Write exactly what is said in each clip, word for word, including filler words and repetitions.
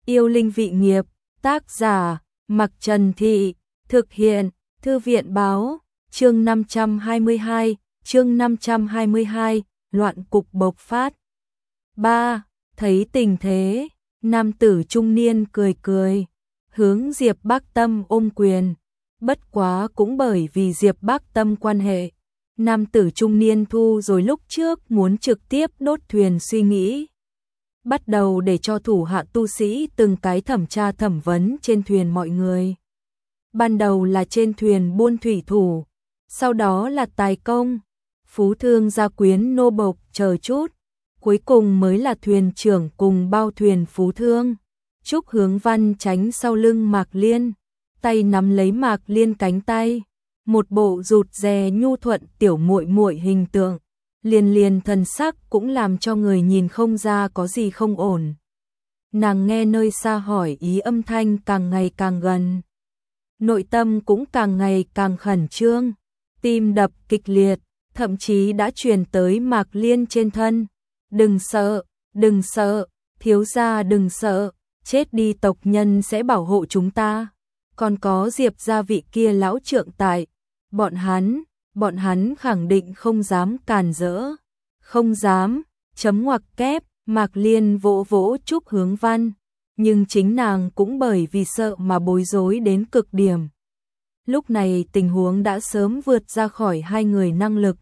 Yêu linh vị nghiệp, tác giả, Mặc Trần Thị, thực hiện, Thư viện báo, chương năm trăm hai mươi hai, chương năm trăm hai mươi hai, loạn cục bộc phát. ba. Thấy tình thế, nam tử trung niên cười cười, hướng Diệp Bác Tâm ôm quyền. Bất quá cũng bởi vì Diệp Bác Tâm quan hệ, nam tử trung niên thu rồi lúc trước muốn trực tiếp đốt thuyền suy nghĩ. Bắt đầu để cho thủ hạ tu sĩ từng cái thẩm tra thẩm vấn trên thuyền mọi người. Ban đầu là trên thuyền buôn thủy thủ, sau đó là tài công, phú thương gia quyến nô bộc chờ chút, cuối cùng mới là thuyền trưởng cùng bao thuyền phú thương. Trúc Hướng Văn tránh sau lưng Mạc Liên, tay nắm lấy Mạc Liên cánh tay, một bộ rụt rè nhu thuận tiểu muội muội hình tượng, liền liền thần sắc cũng làm cho người nhìn không ra có gì không ổn. Nàng nghe nơi xa hỏi ý âm thanh càng ngày càng gần, nội tâm cũng càng ngày càng khẩn trương, tim đập kịch liệt, thậm chí đã truyền tới Mạc Liên trên thân. Đừng sợ, đừng sợ, thiếu gia đừng sợ, chết đi tộc nhân sẽ bảo hộ chúng ta. Còn có Diệp gia vị kia lão trượng tại, bọn hắn, bọn hắn khẳng định không dám càn rỡ. Không dám, chấm ngoặc kép, Mạc Liên vỗ vỗ Trúc Hướng Văn, nhưng chính nàng cũng bởi vì sợ mà bối rối đến cực điểm. Lúc này tình huống đã sớm vượt ra khỏi hai người năng lực.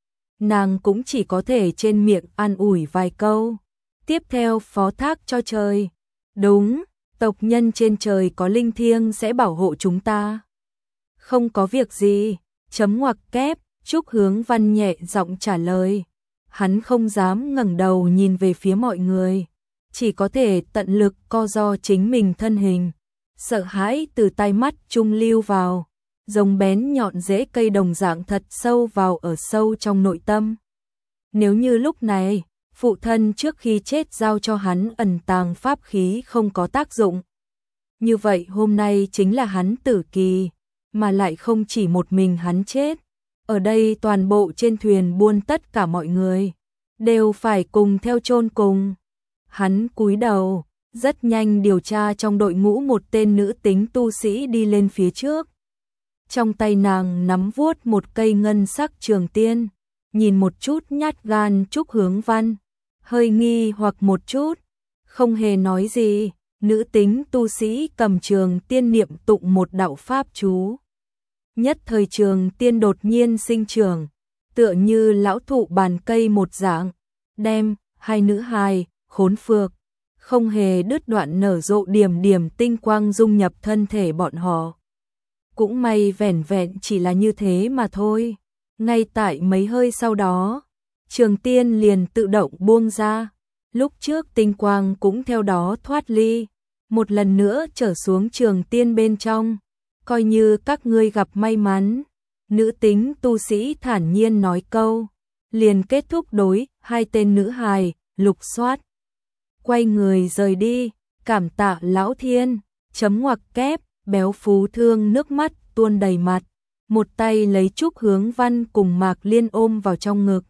Nàng cũng chỉ có thể trên miệng an ủi vài câu, tiếp theo phó thác cho trời. Đúng, tộc nhân trên trời có linh thiêng sẽ bảo hộ chúng ta. Không có việc gì, chấm ngoặc kép, Trúc Hướng Văn nhẹ giọng trả lời. Hắn không dám ngẩng đầu nhìn về phía mọi người, chỉ có thể tận lực co do chính mình thân hình. Sợ hãi từ tai mắt trung lưu vào, giống bén nhọn rễ cây đồng dạng thật sâu vào ở sâu trong nội tâm. Nếu như lúc này, phụ thân trước khi chết giao cho hắn ẩn tàng pháp khí không có tác dụng, như vậy hôm nay chính là hắn tử kỳ, mà lại không chỉ một mình hắn chết. Ở đây toàn bộ trên thuyền buôn tất cả mọi người đều phải cùng theo chôn cùng. Hắn cúi đầu, rất nhanh điều tra trong đội ngũ một tên nữ tính tu sĩ đi lên phía trước. Trong tay nàng nắm vuốt một cây ngân sắc trường tiên, nhìn một chút nhát gan Trúc Hướng Văn, hơi nghi hoặc một chút, không hề nói gì. Nữ tính tu sĩ cầm trường tiên niệm tụng một đạo pháp chú. Nhất thời trường tiên đột nhiên sinh trưởng, tựa như lão thụ bàn cây một dạng, đem hai nữ hài khốn phược, không hề đứt đoạn nở rộ điểm điểm tinh quang dung nhập thân thể bọn họ. Cũng may vẻn vẹn chỉ là như thế mà thôi. Ngay tại mấy hơi sau đó, trường tiên liền tự động buông ra, lúc trước tinh quang cũng theo đó thoát ly, một lần nữa trở xuống trường tiên bên trong. Coi như các ngươi gặp may mắn, nữ tính tu sĩ thản nhiên nói câu, liền kết thúc đối hai tên nữ hài, lục soát. Quay người rời đi, cảm tạ lão thiên, chấm ngoặc kép, béo phú thương nước mắt tuôn đầy mặt, một tay lấy Trúc Hướng Văn cùng Mạc Liên ôm vào trong ngực.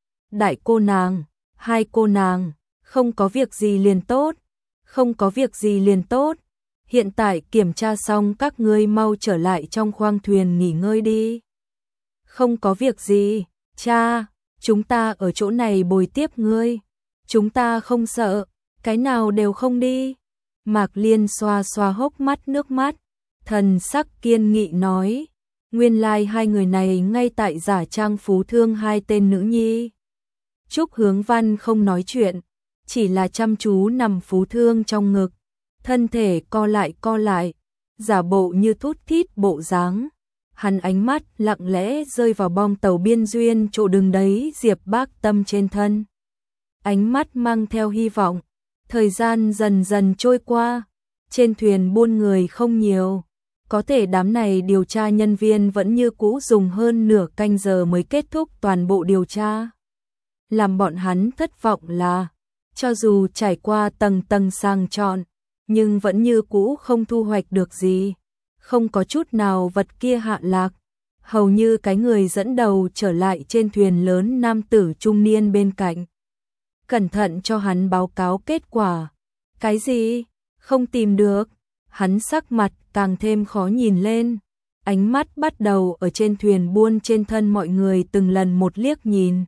Đại cô nàng, hai cô nàng, không có việc gì liền tốt, không có việc gì liền tốt. Hiện tại kiểm tra xong các ngươi mau trở lại trong khoang thuyền nghỉ ngơi đi. Không có việc gì, cha, chúng ta ở chỗ này bồi tiếp ngươi. Chúng ta không sợ, cái nào đều không đi. Mạc Liên xoa xoa hốc mắt nước mắt, thần sắc kiên nghị nói. Nguyên lai like hai người này ngay tại giả trang phú thương hai tên nữ nhi. Trúc Hướng Văn không nói chuyện, chỉ là chăm chú nằm phú thương trong ngực. Thân thể co lại co lại, giả bộ như thút thít bộ dáng. Hắn ánh mắt lặng lẽ rơi vào bong tàu biên duyên chỗ đường đấy Diệp Bác Tâm trên thân. Ánh mắt mang theo hy vọng. Thời gian dần dần trôi qua, trên thuyền buôn người không nhiều. Có thể đám này điều tra nhân viên vẫn như cũ dùng hơn nửa canh giờ mới kết thúc toàn bộ điều tra. Làm bọn hắn thất vọng là, cho dù trải qua tầng tầng sàng chọn, nhưng vẫn như cũ không thu hoạch được gì, không có chút nào vật kia hạ lạc. Hầu như cái người dẫn đầu trở lại trên thuyền lớn nam tử trung niên bên cạnh. Cẩn thận cho hắn báo cáo kết quả. Cái gì? Không tìm được, hắn sắc mặt càng thêm khó nhìn lên. Ánh mắt bắt đầu ở trên thuyền buôn trên thân mọi người từng lần một liếc nhìn.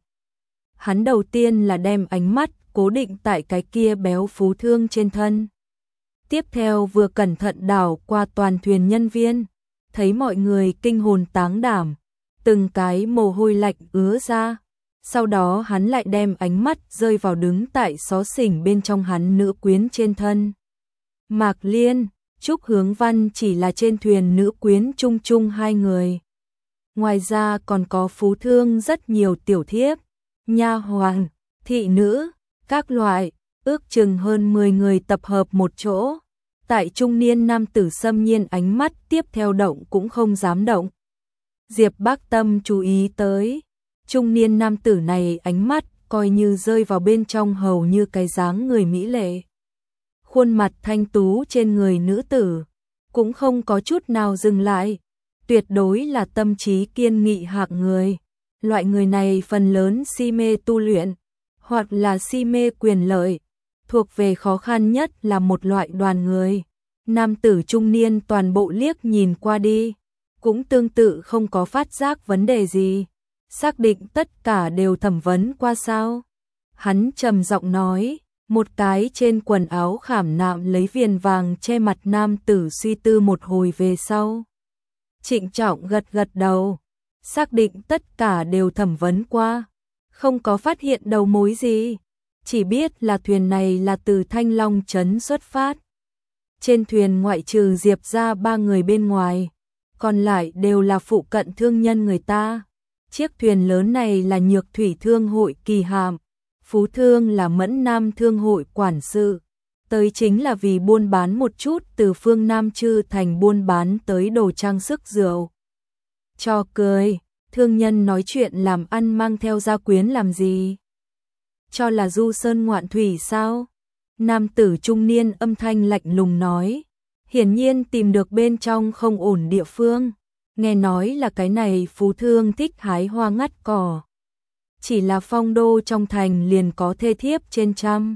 Hắn đầu tiên là đem ánh mắt cố định tại cái kia béo phú thương trên thân. Tiếp theo vừa cẩn thận đảo qua toàn thuyền nhân viên, thấy mọi người kinh hồn táng đảm, từng cái mồ hôi lạnh ứa ra. Sau đó hắn lại đem ánh mắt rơi vào đứng tại xó xỉnh bên trong hắn nữ quyến trên thân. Mạc Liên, Trúc Hướng Văn chỉ là trên thuyền nữ quyến chung chung hai người. Ngoài ra còn có phú thương rất nhiều tiểu thiếp, nha hoàn, thị nữ, các loại, ước chừng hơn mười người tập hợp một chỗ. Tại trung niên nam tử xâm nhiên ánh mắt tiếp theo động cũng không dám động. Diệp Bác Tâm chú ý tới, trung niên nam tử này ánh mắt coi như rơi vào bên trong hầu như cái dáng người mỹ lệ. Khuôn mặt thanh tú trên người nữ tử, cũng không có chút nào dừng lại, tuyệt đối là tâm trí kiên nghị hạng người. Loại người này phần lớn si mê tu luyện, hoặc là si mê quyền lợi, thuộc về khó khăn nhất là một loại đoàn người. Nam tử trung niên toàn bộ liếc nhìn qua đi, cũng tương tự không có phát giác vấn đề gì, xác định tất cả đều thẩm vấn qua sao. Hắn trầm giọng nói, một cái trên quần áo khảm nạm lấy viền vàng che mặt nam tử suy tư một hồi về sau. Trịnh trọng gật gật đầu, xác định tất cả đều thẩm vấn qua, không có phát hiện đầu mối gì, chỉ biết là thuyền này là từ Thanh Long Trấn xuất phát. Trên thuyền ngoại trừ Diệp ra ba người bên ngoài, còn lại đều là phụ cận thương nhân người ta. Chiếc thuyền lớn này là Nhược Thủy Thương hội Kỳ Hàm, Phú Thương là Mẫn Nam Thương hội quản sự, tới chính là vì buôn bán một chút từ phương Nam Chư thành buôn bán tới đồ trang sức rượu. Cho cười, thương nhân nói chuyện làm ăn mang theo gia quyến làm gì? Cho là du sơn ngoạn thủy sao? Nam tử trung niên âm thanh lạnh lùng nói, hiển nhiên tìm được bên trong không ổn địa phương. Nghe nói là cái này Phú Thương thích hái hoa ngắt cỏ. Chỉ là phong đô trong thành liền có thê thiếp trên trăm.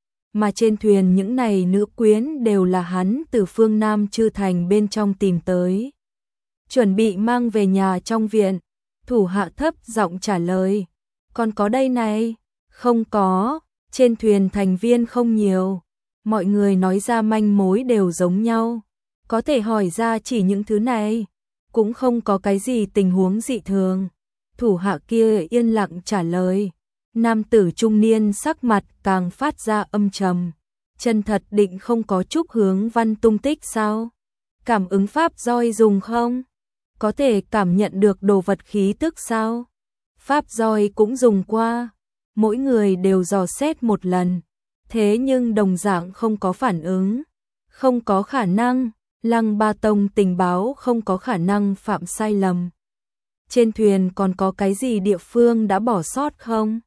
Mà trên thuyền những này nữ quyến đều là hắn từ phương Nam Chư thành bên trong tìm tới. Chuẩn bị mang về nhà trong viện, thủ hạ thấp giọng trả lời. Còn có đây này? Không có, trên thuyền thành viên không nhiều. Mọi người nói ra manh mối đều giống nhau. Có thể hỏi ra chỉ những thứ này. Cũng không có cái gì tình huống dị thường. Thủ hạ kia yên lặng trả lời. Nam tử trung niên sắc mặt càng phát ra âm trầm. Chân thật định không có Trúc Hướng Văn tung tích sao? Cảm ứng pháp roi dùng không? Có thể cảm nhận được đồ vật khí tức sao? Pháp roi cũng dùng qua. Mỗi người đều dò xét một lần. Thế nhưng đồng dạng không có phản ứng. Không có khả năng. Lăng Ba Tông tình báo không có khả năng phạm sai lầm. Trên thuyền còn có cái gì địa phương đã bỏ sót không?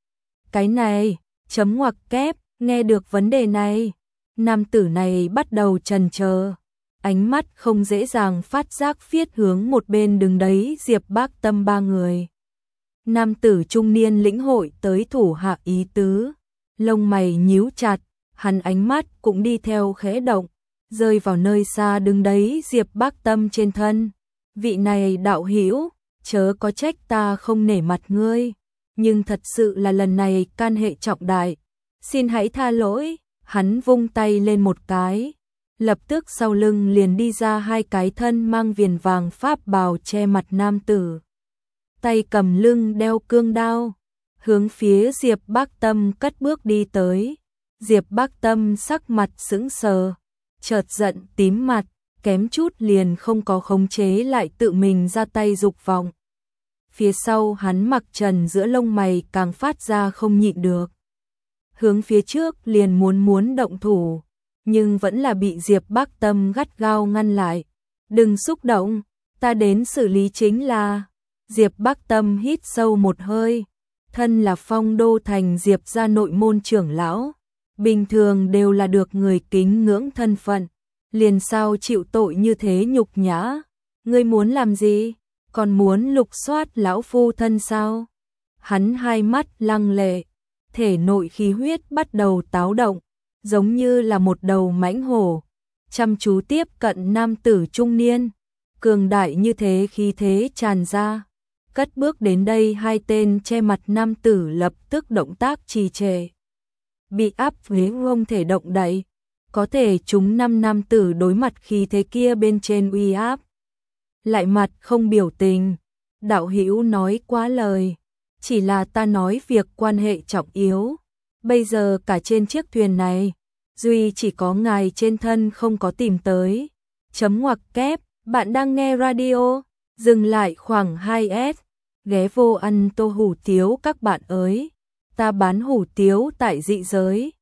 Cái này, chấm ngoặc kép, nghe được vấn đề này. Nam tử này bắt đầu chần chờ, ánh mắt không dễ dàng phát giác phiết hướng một bên đứng đấy Diệp Bác Tâm ba người. Nam tử trung niên lĩnh hội tới thủ hạ ý tứ, lông mày nhíu chặt, hắn ánh mắt cũng đi theo khẽ động, rơi vào nơi xa đứng đấy Diệp Bác Tâm trên thân. Vị này đạo hữu, chớ có trách ta không nể mặt ngươi, nhưng thật sự là lần này can hệ trọng đại, xin hãy tha lỗi. Hắn vung tay lên một cái, lập tức sau lưng liền đi ra hai cái thân mang viền vàng pháp bào che mặt nam tử, tay cầm lưng đeo cương đao, hướng phía Diệp Bác Tâm cất bước đi tới. Diệp Bác Tâm sắc mặt sững sờ, chợt giận tím mặt, kém chút liền không có khống chế lại tự mình ra tay dục vọng. Phía sau hắn mặc trần giữa lông mày càng phát ra không nhịn được. Hướng phía trước liền muốn muốn động thủ, nhưng vẫn là bị Diệp Bác Tâm gắt gao ngăn lại. Đừng xúc động, ta đến xử lý chính là. Diệp Bác Tâm hít sâu một hơi, thân là phong đô thành Diệp gia nội môn trưởng lão, bình thường đều là được người kính ngưỡng thân phận, liền sao chịu tội như thế nhục nhã. Ngươi muốn làm gì? Còn muốn lục soát lão phu thân sao? Hắn hai mắt lăng lệ, thể nội khí huyết bắt đầu táo động, giống như là một đầu mãnh hổ, chăm chú tiếp cận nam tử trung niên, cường đại như thế khí thế tràn ra. Cất bước đến đây, hai tên che mặt nam tử lập tức động tác trì trệ, bị áp ghế không thể động đậy. Có thể chúng năm nam tử đối mặt khí thế kia bên trên uy áp, lại mặt không biểu tình. Đạo hữu nói quá lời, chỉ là ta nói việc quan hệ trọng yếu. Bây giờ cả trên chiếc thuyền này, duy chỉ có ngài trên thân không có tìm tới. Chấm ngoặc kép, bạn đang nghe radio, dừng lại khoảng hai s, ghé vô ăn tô hủ tiếu các bạn ơi. Ta bán hủ tiếu tại dị giới,